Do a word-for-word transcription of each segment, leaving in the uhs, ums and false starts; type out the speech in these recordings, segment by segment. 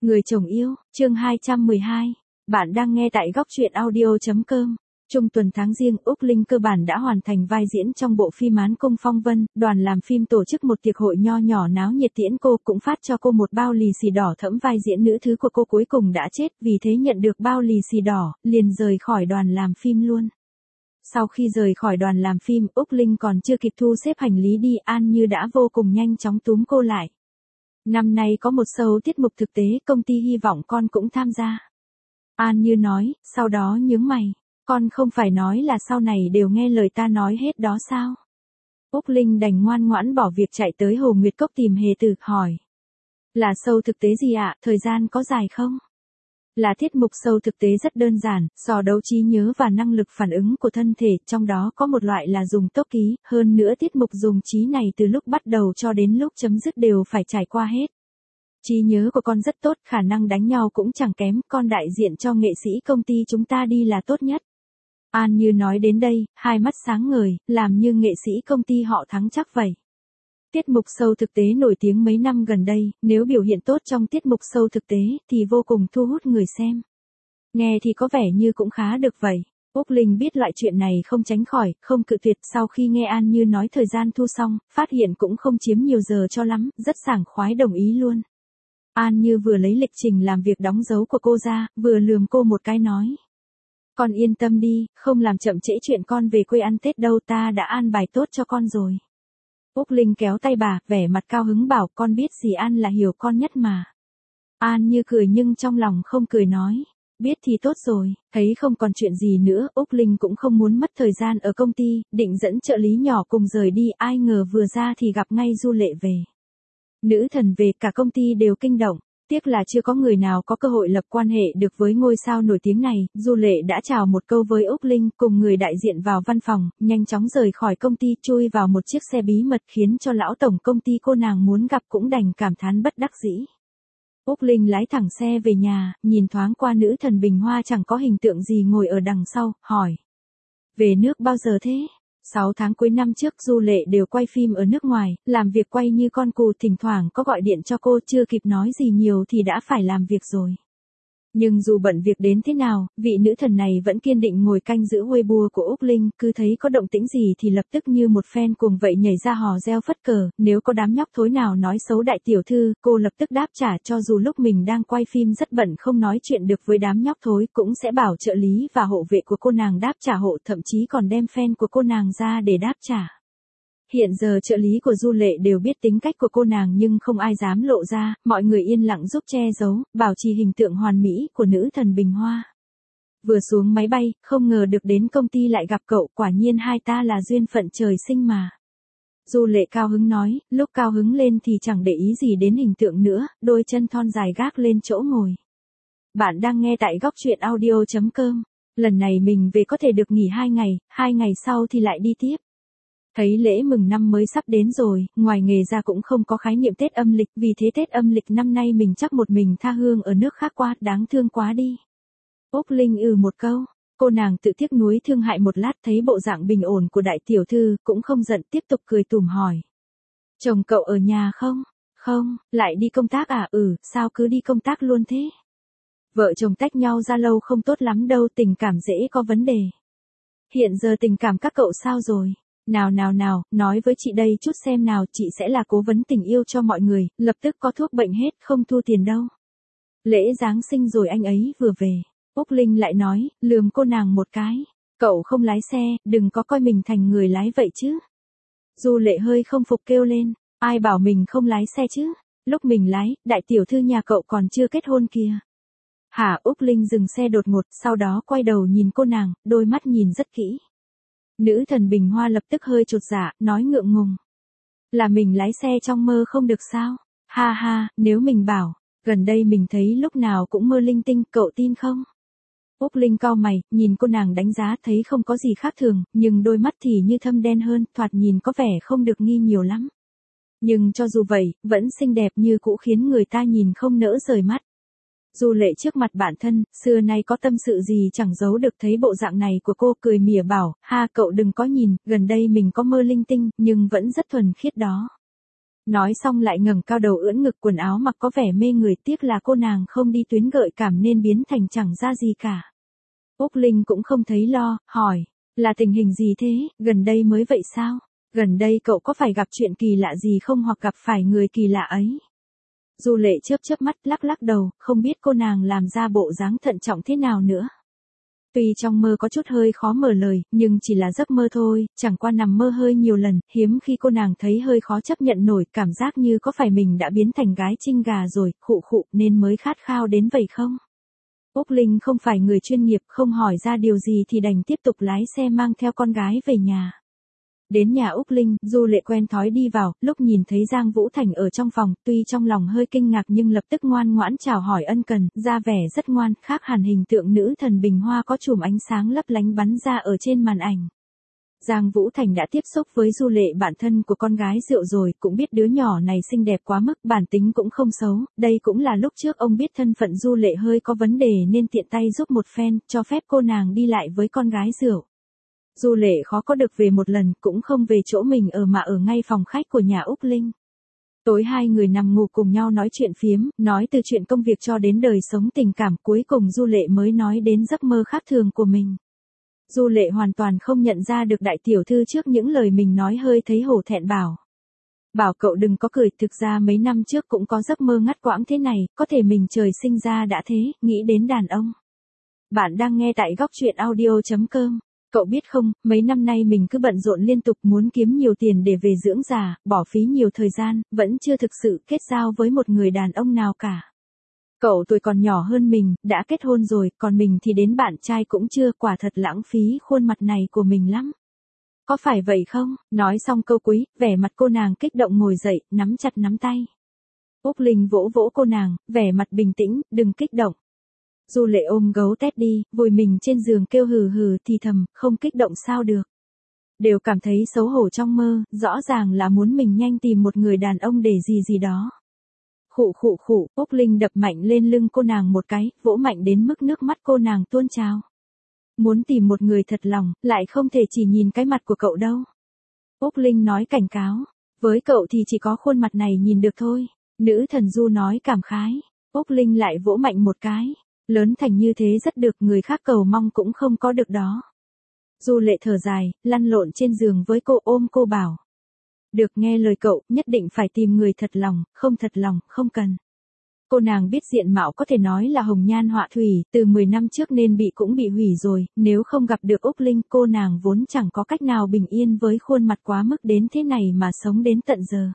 Người chồng yêu, chương hai trăm mười hai. Bạn đang nghe tại góc truyện audio.com. Trung tuần tháng Giêng, Úc Linh cơ bản đã hoàn thành vai diễn trong bộ phim Án Công Phong Vân. Đoàn làm phim tổ chức một tiệc hội nho nhỏ náo nhiệt tiễn cô, cũng phát cho cô một bao lì xì đỏ. Thẫm vai diễn nữ thứ của cô cuối cùng đã chết, vì thế nhận được bao lì xì đỏ, liền rời khỏi đoàn làm phim luôn. Sau khi rời khỏi đoàn làm phim, Úc Linh còn chưa kịp thu xếp hành lý đi, An Như đã vô cùng nhanh chóng túm cô lại. Năm nay có một show tiết mục thực tế, công ty hy vọng con cũng tham gia. An Như nói, sau đó nhướng mày. Con không phải nói là sau này đều nghe lời ta nói hết đó sao? Úc Linh đành ngoan ngoãn bỏ việc chạy tới Hồ Nguyệt Cốc tìm Hề Tử, hỏi. Là show thực tế gì ạ, thời gian có dài không? Là tiết mục show thực tế rất đơn giản, so đấu trí nhớ và năng lực phản ứng của thân thể, trong đó có một loại là dùng tốc ký, hơn nữa tiết mục dùng trí này từ lúc bắt đầu cho đến lúc chấm dứt đều phải trải qua hết. Trí nhớ của con rất tốt, khả năng đánh nhau cũng chẳng kém, con đại diện cho nghệ sĩ công ty chúng ta đi là tốt nhất. An Như nói đến đây, hai mắt sáng ngời, làm như nghệ sĩ công ty họ thắng chắc vậy. Tiết mục show thực tế nổi tiếng mấy năm gần đây, nếu biểu hiện tốt trong tiết mục show thực tế, thì vô cùng thu hút người xem. Nghe thì có vẻ như cũng khá được vậy. Úc Linh biết loại chuyện này không tránh khỏi, không cự tuyệt. Sau khi nghe An Như nói thời gian thu xong, phát hiện cũng không chiếm nhiều giờ cho lắm, rất sảng khoái đồng ý luôn. An Như vừa lấy lịch trình làm việc đóng dấu của cô ra, vừa lườm cô một cái nói. Con yên tâm đi, không làm chậm trễ chuyện con về quê ăn Tết đâu, ta đã an bài tốt cho con rồi. Úc Linh kéo tay bà, vẻ mặt cao hứng bảo, con biết gì An là hiểu con nhất mà. An Như cười nhưng trong lòng không cười nói. Biết thì tốt rồi, thấy không còn chuyện gì nữa, Úc Linh cũng không muốn mất thời gian ở công ty, định dẫn trợ lý nhỏ cùng rời đi, ai ngờ vừa ra thì gặp ngay Du Lệ về. Nữ thần về, cả công ty đều kinh động. Tiếc là chưa có người nào có cơ hội lập quan hệ được với ngôi sao nổi tiếng này. Du Lệ đã chào một câu với Úc Linh, cùng người đại diện vào văn phòng, nhanh chóng rời khỏi công ty, chui vào một chiếc xe bí mật, khiến cho lão tổng công ty cô nàng muốn gặp cũng đành cảm thán bất đắc dĩ. Úc Linh lái thẳng xe về nhà, nhìn thoáng qua nữ thần bình hoa chẳng có hình tượng gì ngồi ở đằng sau, hỏi. Về nước bao giờ thế? Sáu tháng cuối năm trước Du Lệ đều quay phim ở nước ngoài, làm việc quay như con cù, thỉnh thoảng có gọi điện cho cô, chưa kịp nói gì nhiều thì đã phải làm việc rồi. Nhưng dù bận việc đến thế nào, vị nữ thần này vẫn kiên định ngồi canh giữ Weibo của Úc Linh, cứ thấy có động tĩnh gì thì lập tức như một fan cuồng vậy nhảy ra hò reo phất cờ, nếu có đám nhóc thối nào nói xấu đại tiểu thư, cô lập tức đáp trả, cho dù lúc mình đang quay phim rất bận không nói chuyện được với đám nhóc thối, cũng sẽ bảo trợ lý và hộ vệ của cô nàng đáp trả hộ, thậm chí còn đem fan của cô nàng ra để đáp trả. Hiện giờ trợ lý của Du Lệ đều biết tính cách của cô nàng nhưng không ai dám lộ ra, mọi người yên lặng giúp che giấu, bảo trì hình tượng hoàn mỹ của nữ thần bình hoa. Vừa xuống máy bay, không ngờ được đến công ty lại gặp cậu, quả nhiên hai ta là duyên phận trời sinh mà. Du Lệ cao hứng nói, lúc cao hứng lên thì chẳng để ý gì đến hình tượng nữa, đôi chân thon dài gác lên chỗ ngồi. Bạn đang nghe tại góc truyện audio.com. Lần này mình về có thể được nghỉ hai ngày, hai ngày sau thì lại đi tiếp. Thấy lễ mừng năm mới sắp đến rồi, ngoài nghề ra cũng không có khái niệm Tết âm lịch, vì thế Tết âm lịch năm nay mình chắc một mình tha hương ở nước khác quá, đáng thương quá đi. Úc Linh ừ một câu, cô nàng tự tiếc nuối thương hại một lát, thấy bộ dạng bình ổn của đại tiểu thư, cũng không giận, tiếp tục cười tủm hỏi. Chồng cậu ở nhà không? Không, lại đi công tác à? Ừ, sao cứ đi công tác luôn thế? Vợ chồng tách nhau ra lâu không tốt lắm đâu, tình cảm dễ có vấn đề. Hiện giờ tình cảm các cậu sao rồi? Nào nào nào, nói với chị đây chút xem nào, chị sẽ là cố vấn tình yêu cho mọi người, lập tức có thuốc bệnh hết, không thu tiền đâu. Lễ Giáng sinh rồi anh ấy vừa về. Úc Linh lại nói, lườm cô nàng một cái. Cậu không lái xe, đừng có coi mình thành người lái vậy chứ. Du Lệ hơi không phục kêu lên, ai bảo mình không lái xe chứ, lúc mình lái, đại tiểu thư nhà cậu còn chưa kết hôn kìa. Hả? Úc Linh dừng xe đột ngột, sau đó quay đầu nhìn cô nàng, đôi mắt nhìn rất kỹ. Nữ thần bình hoa lập tức hơi chột dạ, nói ngượng ngùng. Là mình lái xe trong mơ không được sao? Ha ha, nếu mình bảo, gần đây mình thấy lúc nào cũng mơ linh tinh, cậu tin không? Úc Linh cau mày, nhìn cô nàng đánh giá, thấy không có gì khác thường, nhưng đôi mắt thì như thâm đen hơn, thoạt nhìn có vẻ không được nghi nhiều lắm. Nhưng cho dù vậy, vẫn xinh đẹp như cũ, khiến người ta nhìn không nỡ rời mắt. Du Lệ trước mặt bạn thân, xưa nay có tâm sự gì chẳng giấu được, thấy bộ dạng này của cô cười mỉa bảo, ha cậu đừng có nhìn, gần đây mình có mơ linh tinh, nhưng vẫn rất thuần khiết đó. Nói xong lại ngẩng cao đầu ưỡn ngực, quần áo mặc có vẻ mê người, tiếc là cô nàng không đi tuyến gợi cảm nên biến thành chẳng ra gì cả. Úc Linh cũng không thấy lo, hỏi, là tình hình gì thế, gần đây mới vậy sao? Gần đây cậu có phải gặp chuyện kỳ lạ gì không hoặc gặp phải người kỳ lạ ấy? Du Lệ chớp chớp mắt lắc lắc đầu, không biết cô nàng làm ra bộ dáng thận trọng thế nào nữa. Tuy trong mơ có chút hơi khó mở lời, nhưng chỉ là giấc mơ thôi, chẳng qua nằm mơ hơi nhiều lần, hiếm khi cô nàng thấy hơi khó chấp nhận nổi, cảm giác như có phải mình đã biến thành gái trinh gà rồi, khụ khụ nên mới khát khao đến vậy không? Úc Linh không phải người chuyên nghiệp, không hỏi ra điều gì thì đành tiếp tục lái xe mang theo con gái về nhà. Đến nhà Úc Linh, Du Lệ quen thói đi vào, lúc nhìn thấy Giang Vũ Thành ở trong phòng, tuy trong lòng hơi kinh ngạc nhưng lập tức ngoan ngoãn chào hỏi ân cần, ra vẻ rất ngoan, khác hẳn hình tượng nữ thần bình hoa có chùm ánh sáng lấp lánh bắn ra ở trên màn ảnh. Giang Vũ Thành đã tiếp xúc với Du Lệ, bạn thân của con gái Rượu rồi, cũng biết đứa nhỏ này xinh đẹp quá mức, bản tính cũng không xấu, đây cũng là lúc trước ông biết thân phận Du Lệ hơi có vấn đề nên tiện tay giúp một phen, cho phép cô nàng đi lại với con gái Rượu. Du Lệ khó có được về một lần, cũng không về chỗ mình ở mà ở ngay phòng khách của nhà Úc Linh. Tối hai người nằm ngủ cùng nhau nói chuyện phiếm, nói từ chuyện công việc cho đến đời sống tình cảm, cuối cùng Du Lệ mới nói đến giấc mơ khác thường của mình. Du Lệ hoàn toàn không nhận ra được đại tiểu thư trước những lời mình nói hơi thấy hổ thẹn bảo. Bảo cậu đừng có cười, thực ra mấy năm trước cũng có giấc mơ ngắt quãng thế này, có thể mình trời sinh ra đã thế, nghĩ đến đàn ông. Bạn đang nghe tại góc truyện audio chấm com. Cậu biết không, mấy năm nay mình cứ bận rộn liên tục muốn kiếm nhiều tiền để về dưỡng già, bỏ phí nhiều thời gian, vẫn chưa thực sự kết giao với một người đàn ông nào cả. Cậu tuổi còn nhỏ hơn mình, đã kết hôn rồi, còn mình thì đến bạn trai cũng chưa, quả thật lãng phí khuôn mặt này của mình lắm. Có phải vậy không? Nói xong câu cuối, vẻ mặt cô nàng kích động ngồi dậy, nắm chặt nắm tay. Úc Linh vỗ vỗ cô nàng, vẻ mặt bình tĩnh, đừng kích động. Du Lệ ôm gấu Teddy, vùi mình trên giường kêu hừ hừ thì thầm, không kích động sao được. Đều cảm thấy xấu hổ trong mơ, rõ ràng là muốn mình nhanh tìm một người đàn ông để gì gì đó. Khụ khụ khụ, Úc Linh đập mạnh lên lưng cô nàng một cái, vỗ mạnh đến mức nước mắt cô nàng tuôn trào. Muốn tìm một người thật lòng, lại không thể chỉ nhìn cái mặt của cậu đâu. Úc Linh nói cảnh cáo, với cậu thì chỉ có khuôn mặt này nhìn được thôi. Nữ thần Du nói cảm khái, Úc Linh lại vỗ mạnh một cái. Lớn thành như thế rất được, người khác cầu mong cũng không có được đó. Du Lệ thở dài, lăn lộn trên giường với cô, ôm cô bảo. Được, nghe lời cậu, nhất định phải tìm người thật lòng, không thật lòng, không cần. Cô nàng biết diện mạo có thể nói là hồng nhan họa thủy, từ mười năm trước nên bị cũng bị hủy rồi, nếu không gặp được Úc Linh cô nàng vốn chẳng có cách nào bình yên với khuôn mặt quá mức đến thế này mà sống đến tận giờ.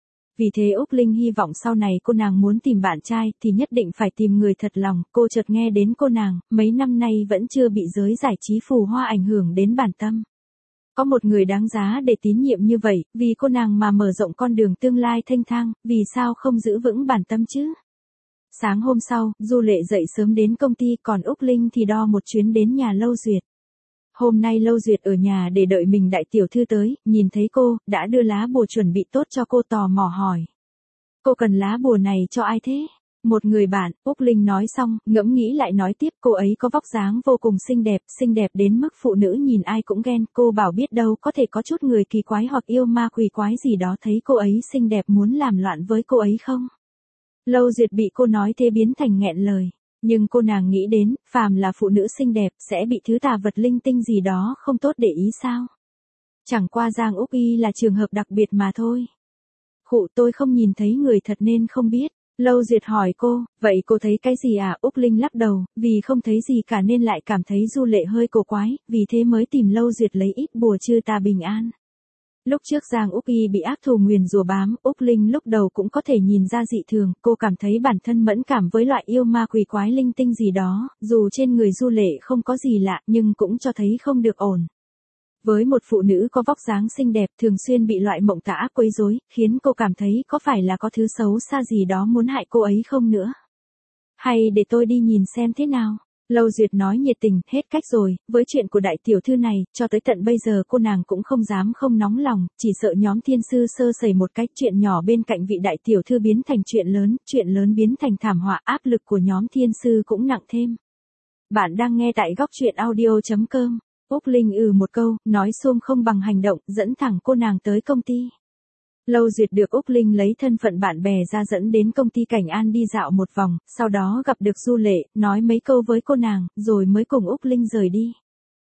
Vì thế Úc Linh hy vọng sau này cô nàng muốn tìm bạn trai thì nhất định phải tìm người thật lòng, cô chợt nghe đến cô nàng, mấy năm nay vẫn chưa bị giới giải trí phù hoa ảnh hưởng đến bản tâm. Có một người đáng giá để tín nhiệm như vậy, vì cô nàng mà mở rộng con đường tương lai thênh thang, vì sao không giữ vững bản tâm chứ? Sáng hôm sau, Du Lệ dậy sớm đến công ty, còn Úc Linh thì đo một chuyến đến nhà Lâu Duyệt. Hôm nay Lâu Duyệt ở nhà để đợi mình đại tiểu thư tới, nhìn thấy cô, đã đưa lá bùa chuẩn bị tốt cho cô, tò mò hỏi. Cô cần lá bùa này cho ai thế? Một người bạn, Úc Linh nói xong, ngẫm nghĩ lại nói tiếp, cô ấy có vóc dáng vô cùng xinh đẹp, xinh đẹp đến mức phụ nữ nhìn ai cũng ghen, cô bảo biết đâu có thể có chút người kỳ quái hoặc yêu ma quỷ quái gì đó thấy cô ấy xinh đẹp muốn làm loạn với cô ấy không? Lâu Duyệt bị cô nói thế biến thành nghẹn lời. Nhưng cô nàng nghĩ đến, phàm là phụ nữ xinh đẹp, sẽ bị thứ tà vật linh tinh gì đó không tốt để ý sao? Chẳng qua Giang Úc Y là trường hợp đặc biệt mà thôi. Khụ, tôi không nhìn thấy người thật nên không biết. Lâu Duyệt hỏi cô, vậy cô thấy cái gì à? Úc Linh lắc đầu, vì không thấy gì cả nên lại cảm thấy Du Lệ hơi cổ quái, vì thế mới tìm Lâu Duyệt lấy ít bùa trừ tà bình an. Lúc trước Giang Úc Y bị ác thù nguyền rủa bám, Úc Linh lúc đầu cũng có thể nhìn ra dị thường, cô cảm thấy bản thân mẫn cảm với loại yêu ma quỷ quái linh tinh gì đó, dù trên người Du Lệ không có gì lạ nhưng cũng cho thấy không được ổn. Với một phụ nữ có vóc dáng xinh đẹp thường xuyên bị loại mộng tà ác quấy rối, khiến cô cảm thấy có phải là có thứ xấu xa gì đó muốn hại cô ấy không nữa. Hay để tôi đi nhìn xem thế nào. Lâu Duyệt nói nhiệt tình, hết cách rồi, với chuyện của đại tiểu thư này, cho tới tận bây giờ cô nàng cũng không dám không nóng lòng, chỉ sợ nhóm thiên sư sơ sẩy một cách chuyện nhỏ bên cạnh vị đại tiểu thư biến thành chuyện lớn, chuyện lớn biến thành thảm họa, áp lực của nhóm thiên sư cũng nặng thêm. Bạn đang nghe tại góc truyện audio chấm com. Úc Linh ừ một câu, nói xuông không bằng hành động, dẫn thẳng cô nàng tới công ty. Lâu Duyệt được Úc Linh lấy thân phận bạn bè ra dẫn đến công ty Cảnh An đi dạo một vòng, sau đó gặp được Du Lệ, nói mấy câu với cô nàng, rồi mới cùng Úc Linh rời đi.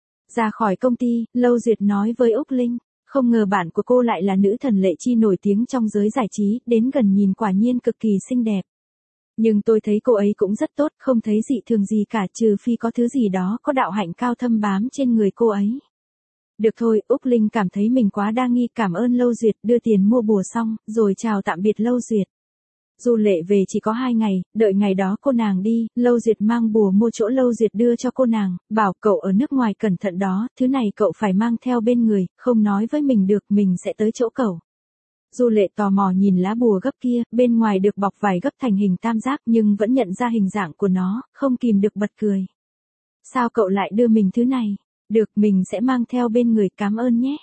Ra khỏi công ty, Lâu Duyệt nói với Úc Linh, không ngờ bạn của cô lại là nữ thần Lệ Chi nổi tiếng trong giới giải trí, đến gần nhìn quả nhiên cực kỳ xinh đẹp. Nhưng tôi thấy cô ấy cũng rất tốt, không thấy dị thường gì cả, trừ phi có thứ gì đó có đạo hạnh cao thâm bám trên người cô ấy. Được thôi, Úc Linh cảm thấy mình quá đa nghi, cảm ơn Lâu Duyệt, đưa tiền mua bùa xong, rồi chào tạm biệt Lâu Duyệt. Du Lệ về chỉ có hai ngày, đợi ngày đó cô nàng đi, Lâu Duyệt mang bùa mua chỗ Lâu Duyệt đưa cho cô nàng, bảo cậu ở nước ngoài cẩn thận đó, thứ này cậu phải mang theo bên người, không nói với mình được, mình sẽ tới chỗ cậu. Du Lệ tò mò nhìn lá bùa gấp kia, bên ngoài được bọc vải gấp thành hình tam giác nhưng vẫn nhận ra hình dạng của nó, không kìm được bật cười. Sao cậu lại đưa mình thứ này? Được, mình sẽ mang theo bên người, cảm ơn nhé.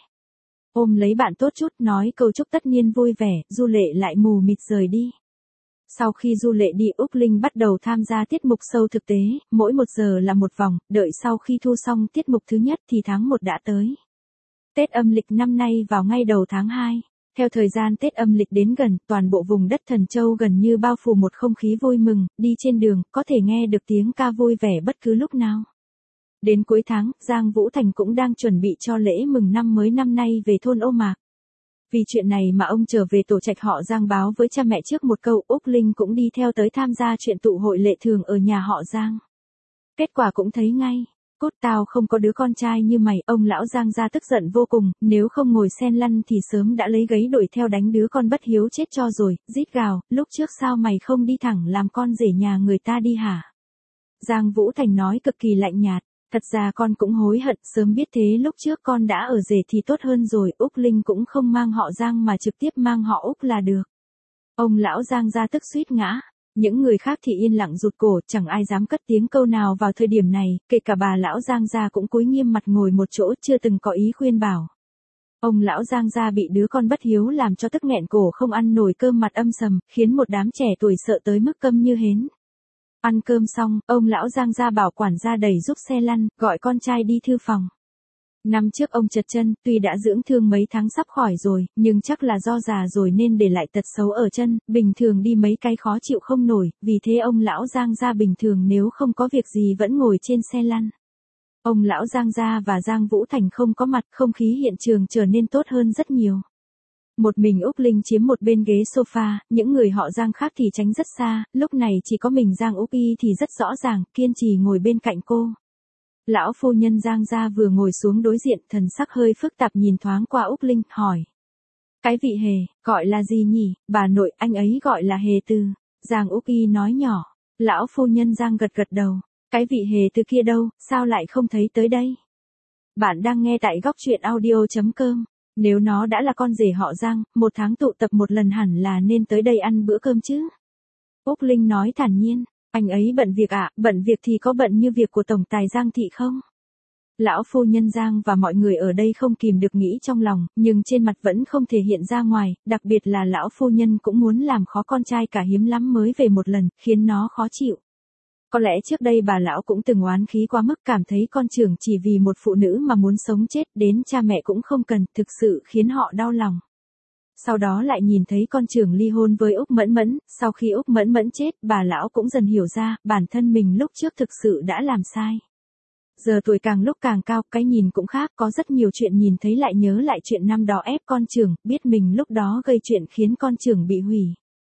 Ôm lấy bạn tốt chút, nói câu chúc tất niên vui vẻ, Du Lệ lại mù mịt rời đi. Sau khi Du Lệ đi, Úc Linh bắt đầu tham gia tiết mục show thực tế, mỗi một giờ là một vòng, đợi sau khi thu xong tiết mục thứ nhất thì tháng một đã tới. Tết âm lịch năm nay vào ngay đầu tháng hai. Theo thời gian Tết âm lịch đến gần, toàn bộ vùng đất Thần Châu gần như bao phủ một không khí vui mừng, đi trên đường, có thể nghe được tiếng ca vui vẻ bất cứ lúc nào. Đến cuối tháng, Giang Vũ Thành cũng đang chuẩn bị cho lễ mừng năm mới năm nay về thôn Ô Mạc. Vì chuyện này mà ông trở về tổ trạch họ Giang báo với cha mẹ trước một câu, Úc Linh cũng đi theo tới tham gia chuyện tụ hội lệ thường ở nhà họ Giang. Kết quả cũng thấy ngay. Cốt tao không có đứa con trai như mày, ông lão Giang gia tức giận vô cùng, nếu không ngồi sen lăn thì sớm đã lấy gáy đuổi theo đánh đứa con bất hiếu chết cho rồi, rít gào, lúc trước sao mày không đi thẳng làm con rể nhà người ta đi hả? Giang Vũ Thành nói cực kỳ lạnh nhạt, thật ra con cũng hối hận, sớm biết thế lúc trước con đã ở rể thì tốt hơn rồi, Úc Linh cũng không mang họ Giang mà trực tiếp mang họ Úc là được. Ông lão Giang gia tức suýt ngã. Những người khác thì yên lặng rụt cổ, chẳng ai dám cất tiếng câu nào vào thời điểm này, kể cả bà lão Giang gia cũng cúi nghiêm mặt ngồi một chỗ, chưa từng có ý khuyên bảo. Ông lão Giang gia bị đứa con bất hiếu làm cho tức nghẹn cổ không ăn nổi cơm, mặt âm sầm, khiến một đám trẻ tuổi sợ tới mức câm như hến. Ăn cơm xong, ông lão Giang gia bảo quản gia đẩy giúp xe lăn, gọi con trai đi thư phòng. Năm trước ông trật chân, tuy đã dưỡng thương mấy tháng sắp khỏi rồi, nhưng chắc là do già rồi nên để lại tật xấu ở chân, bình thường đi mấy cái khó chịu không nổi, vì thế ông lão Giang gia bình thường nếu không có việc gì vẫn ngồi trên xe lăn. Ông lão Giang gia và Giang Vũ Thành không có mặt, không khí hiện trường trở nên tốt hơn rất nhiều. Một mình Úc Linh chiếm một bên ghế sofa, những người họ Giang khác thì tránh rất xa, lúc này chỉ có mình Giang Úc Y thì rất rõ ràng, kiên trì ngồi bên cạnh cô. Lão phu nhân Giang gia vừa ngồi xuống đối diện, thần sắc hơi phức tạp nhìn thoáng qua Úc Linh, hỏi. Cái vị Hề, gọi là gì nhỉ? Bà nội, anh ấy gọi là Hề Từ. Giang Úc Y nói nhỏ. Lão phu nhân Giang gật gật đầu. Cái vị Hề Từ kia đâu, sao lại không thấy tới đây? Bạn đang nghe tại góc truyện audio chấm com. Nếu nó đã là con rể họ Giang, một tháng tụ tập một lần hẳn là nên tới đây ăn bữa cơm chứ. Úc Linh nói thản nhiên. Anh ấy bận việc ạ, à, bận việc thì có bận như việc của tổng tài Giang thị không? Lão phu nhân Giang và mọi người ở đây không kìm được nghĩ trong lòng, nhưng trên mặt vẫn không thể hiện ra ngoài, đặc biệt là lão phu nhân cũng muốn làm khó con trai cả, hiếm lắm mới về một lần, khiến nó khó chịu. Có lẽ trước đây bà lão cũng từng oán khí quá mức, cảm thấy con trưởng chỉ vì một phụ nữ mà muốn sống chết, đến cha mẹ cũng không cần, thực sự khiến họ đau lòng. Sau đó lại nhìn thấy con trưởng ly hôn với Úc Mẫn Mẫn, sau khi Úc Mẫn Mẫn chết, bà lão cũng dần hiểu ra, bản thân mình lúc trước thực sự đã làm sai. Giờ tuổi càng lúc càng cao, cái nhìn cũng khác, có rất nhiều chuyện nhìn thấy lại nhớ lại chuyện năm đó ép con trưởng, biết mình lúc đó gây chuyện khiến con trưởng bị hủy.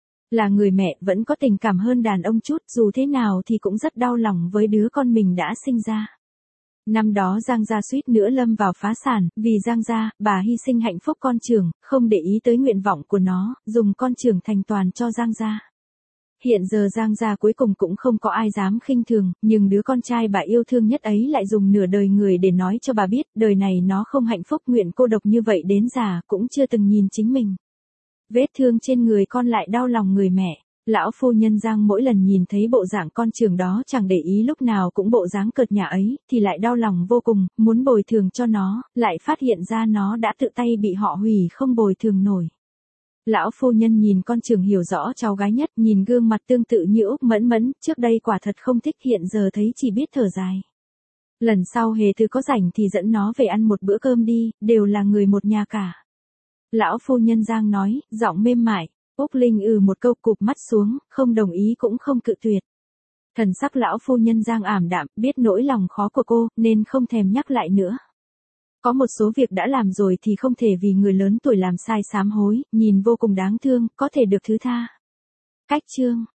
Là người mẹ vẫn có tình cảm hơn đàn ông chút, dù thế nào thì cũng rất đau lòng với đứa con mình đã sinh ra. Năm đó Giang gia suýt nữa lâm vào phá sản, vì Giang gia, bà hy sinh hạnh phúc con trưởng, không để ý tới nguyện vọng của nó, dùng con trưởng thành toàn cho Giang gia. Hiện giờ Giang gia cuối cùng cũng không có ai dám khinh thường, nhưng đứa con trai bà yêu thương nhất ấy lại dùng nửa đời người để nói cho bà biết, đời này nó không hạnh phúc, nguyện cô độc như vậy đến già, cũng chưa từng nhìn chính mình. Vết thương trên người con lại đau lòng người mẹ. Lão phu nhân Giang mỗi lần nhìn thấy bộ dạng con trưởng đó chẳng để ý lúc nào cũng bộ dáng cợt nhả ấy, thì lại đau lòng vô cùng, muốn bồi thường cho nó, lại phát hiện ra nó đã tự tay bị họ hủy không bồi thường nổi. Lão phu nhân nhìn con trưởng hiểu rõ cháu gái nhất, nhìn gương mặt tương tự như Úc Mẫn Mẫn, trước đây quả thật không thích, hiện giờ thấy chỉ biết thở dài. Lần sau Hề Từ có rảnh thì dẫn nó về ăn một bữa cơm đi, đều là người một nhà cả. Lão phu nhân Giang nói, giọng mềm mại. Úc Linh ừ một câu cụp mắt xuống, không đồng ý cũng không cự tuyệt. Thần sắc lão phu nhân Giang ảm đạm, biết nỗi lòng khó của cô, nên không thèm nhắc lại nữa. Có một số việc đã làm rồi thì không thể vì người lớn tuổi làm sai sám hối, nhìn vô cùng đáng thương, có thể được thứ tha. Cách chương